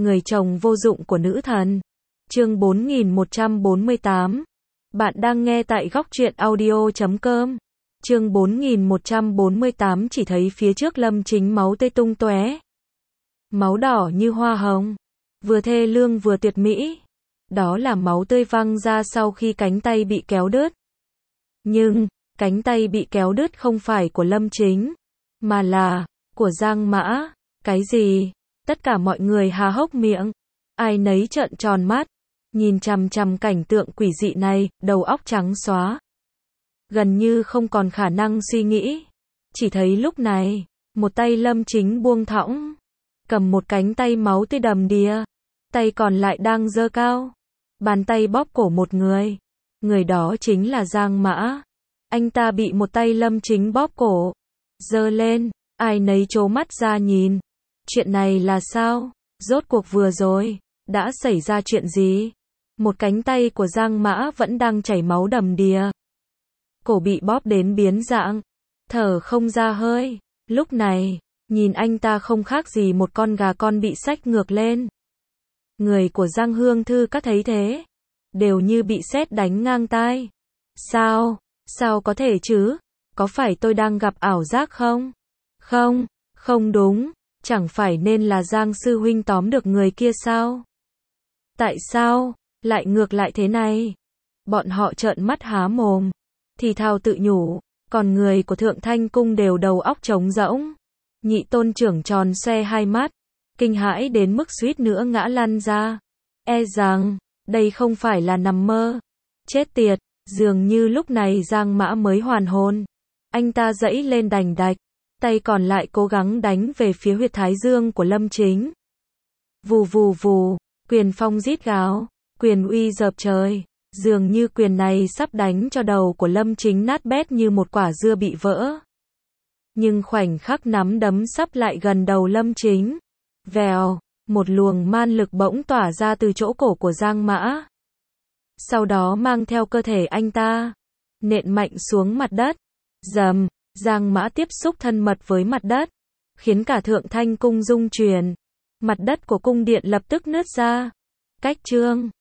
người chồng vô dụng của nữ thần. Chương 4148. Bạn đang nghe tại góc truyện audio.com. Chương 4148 chỉ thấy phía trước Lâm Chính máu tươi tung tóe. Máu đỏ như hoa hồng, vừa thê lương vừa tuyệt mỹ. Đó là máu tươi văng ra sau khi cánh tay bị kéo đứt. Nhưng, cánh tay bị kéo đứt không phải của Lâm Chính, mà là của Giang Mã. Cái gì? Tất cả mọi người há hốc miệng, ai nấy trợn tròn mắt, nhìn chằm chằm cảnh tượng quỷ dị này, đầu óc trắng xóa. Gần như không còn khả năng suy nghĩ. Chỉ thấy lúc này, một tay Lâm Chính buông thõng, cầm một cánh tay máu tươi đầm đìa, tay còn lại đang giơ cao, bàn tay bóp cổ một người. Người đó chính là Giang Mã. Anh ta bị một tay Lâm Chính bóp cổ, giơ lên, ai nấy trố mắt ra nhìn. Chuyện này là sao? Rốt cuộc vừa rồi đã xảy ra chuyện gì? Một cánh tay của Giang Mã vẫn đang chảy máu đầm đìa, cổ bị bóp đến biến dạng, thở không ra hơi. Lúc này, nhìn anh ta không khác gì một con gà con bị xách ngược lên. Người của Giang Hương Thư các thấy thế, đều như bị sét đánh ngang tai. Sao có thể chứ? Có phải tôi đang gặp ảo giác không? Không đúng, chẳng phải nên là Giang sư huynh tóm được người kia sao? Tại sao lại ngược lại thế này? Bọn họ trợn mắt há mồm, thì thào tự nhủ, còn người của Thượng Thanh cung đều đầu óc trống rỗng. Nhị tôn trưởng tròn xoe hai mắt, kinh hãi đến mức suýt nữa ngã lăn ra. E rằng đây không phải là nằm mơ. Chết tiệt, dường như lúc này Giang Mã mới hoàn hồn. Anh ta giãy lên đành đạch, tay còn lại cố gắng đánh về phía huyệt thái dương của Lâm Chính. Vù vù vù, quyền phong rít gào, quyền uy dợp trời. Dường như quyền này sắp đánh cho đầu của Lâm Chính nát bét như một quả dưa bị vỡ. Nhưng khoảnh khắc nắm đấm sắp lại gần đầu Lâm Chính, vèo, một luồng man lực bỗng tỏa ra từ chỗ cổ của Giang Mã. Sau đó mang theo cơ thể anh ta, nện mạnh xuống mặt đất. Rầm, Giang Mã tiếp xúc thân mật với mặt đất, khiến cả Thượng Thanh cung rung chuyển. Mặt đất của cung điện lập tức nứt ra. Cách chương